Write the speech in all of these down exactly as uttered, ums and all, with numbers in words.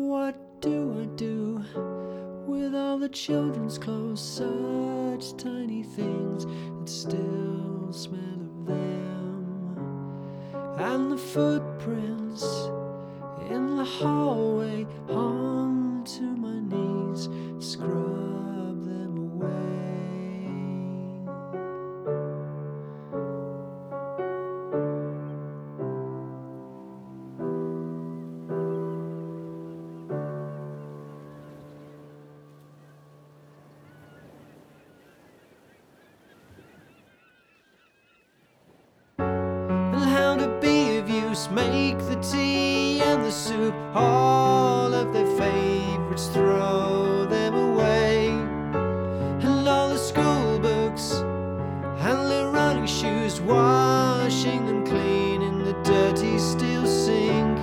What do I do with all the children's clothes? Such tiny things that still smell of them. And the footprints in the hallway hung to my knees. Scrub them away. How to be of use, make the tea and the soup, all of their favorites, throw them away. And all the school books and their running shoes, washing them clean in the dirty steel sink.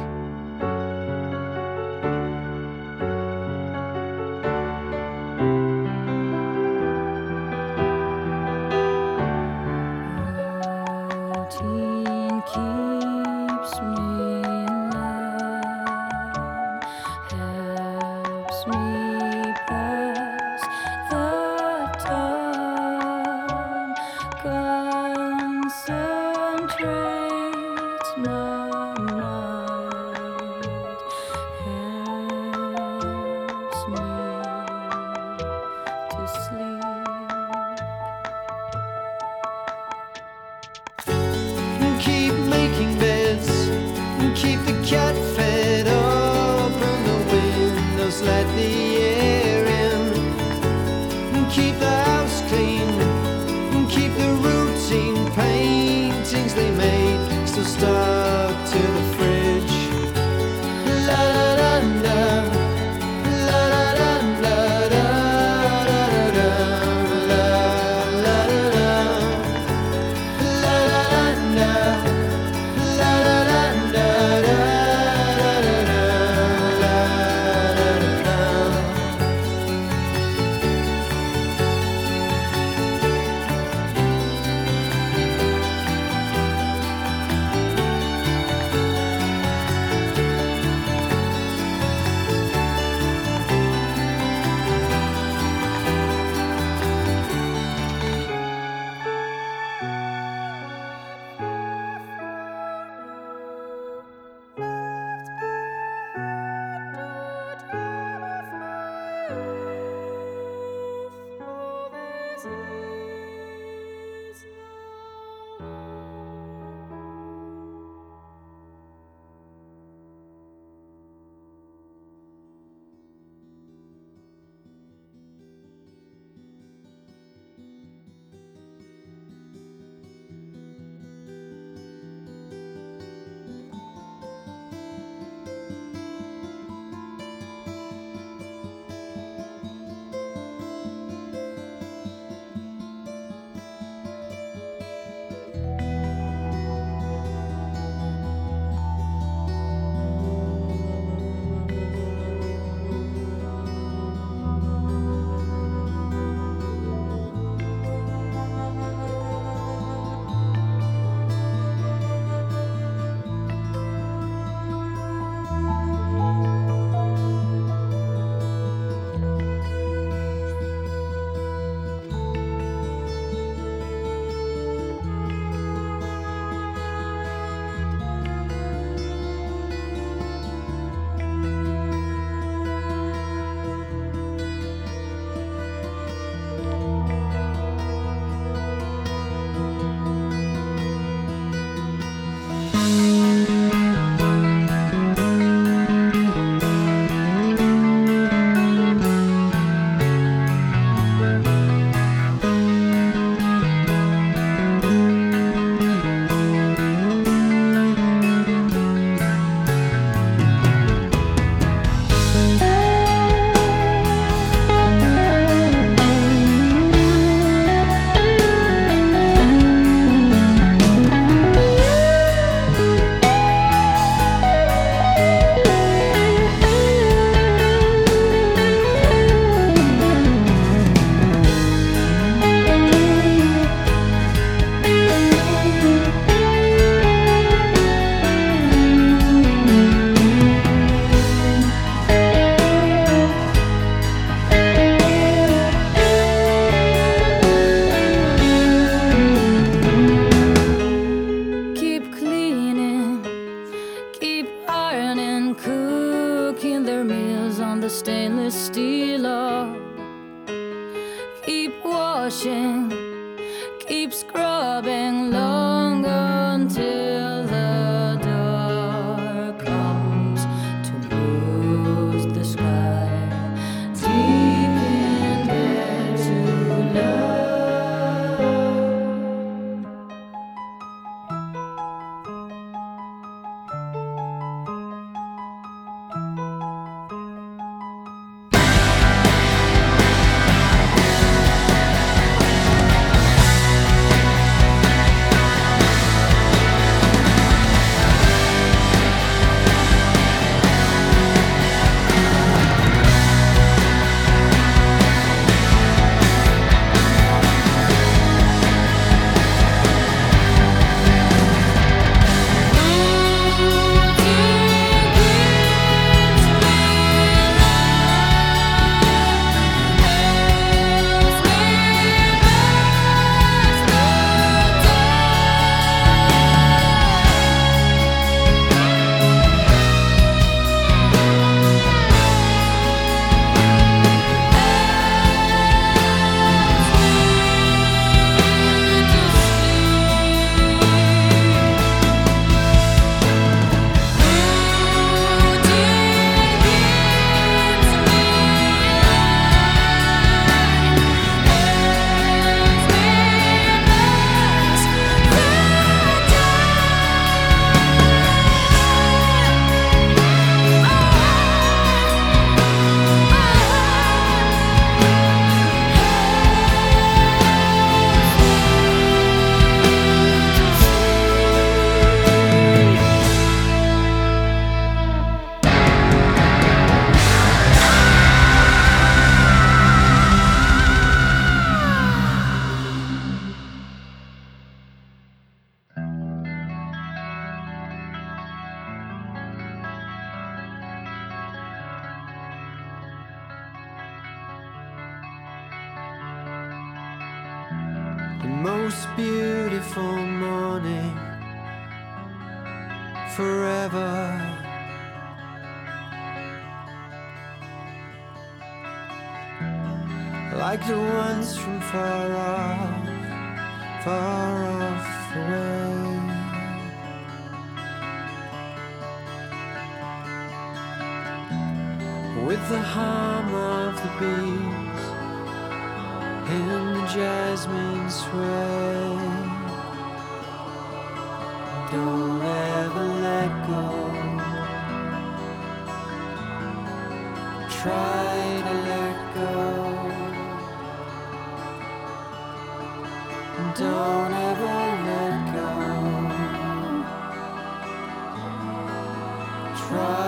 Routine keeps me in line, helps me women cooking their meals on the stainless steel log. Keep washing, keep scrubbing long until the dark comes to bruise the sky. Deep in there to love. The most beautiful morning forever. Like the ones from far off, far off away. With the hum of the bees in the jasmine sway. Don't ever let go. Try to let go. Don't ever let go. Try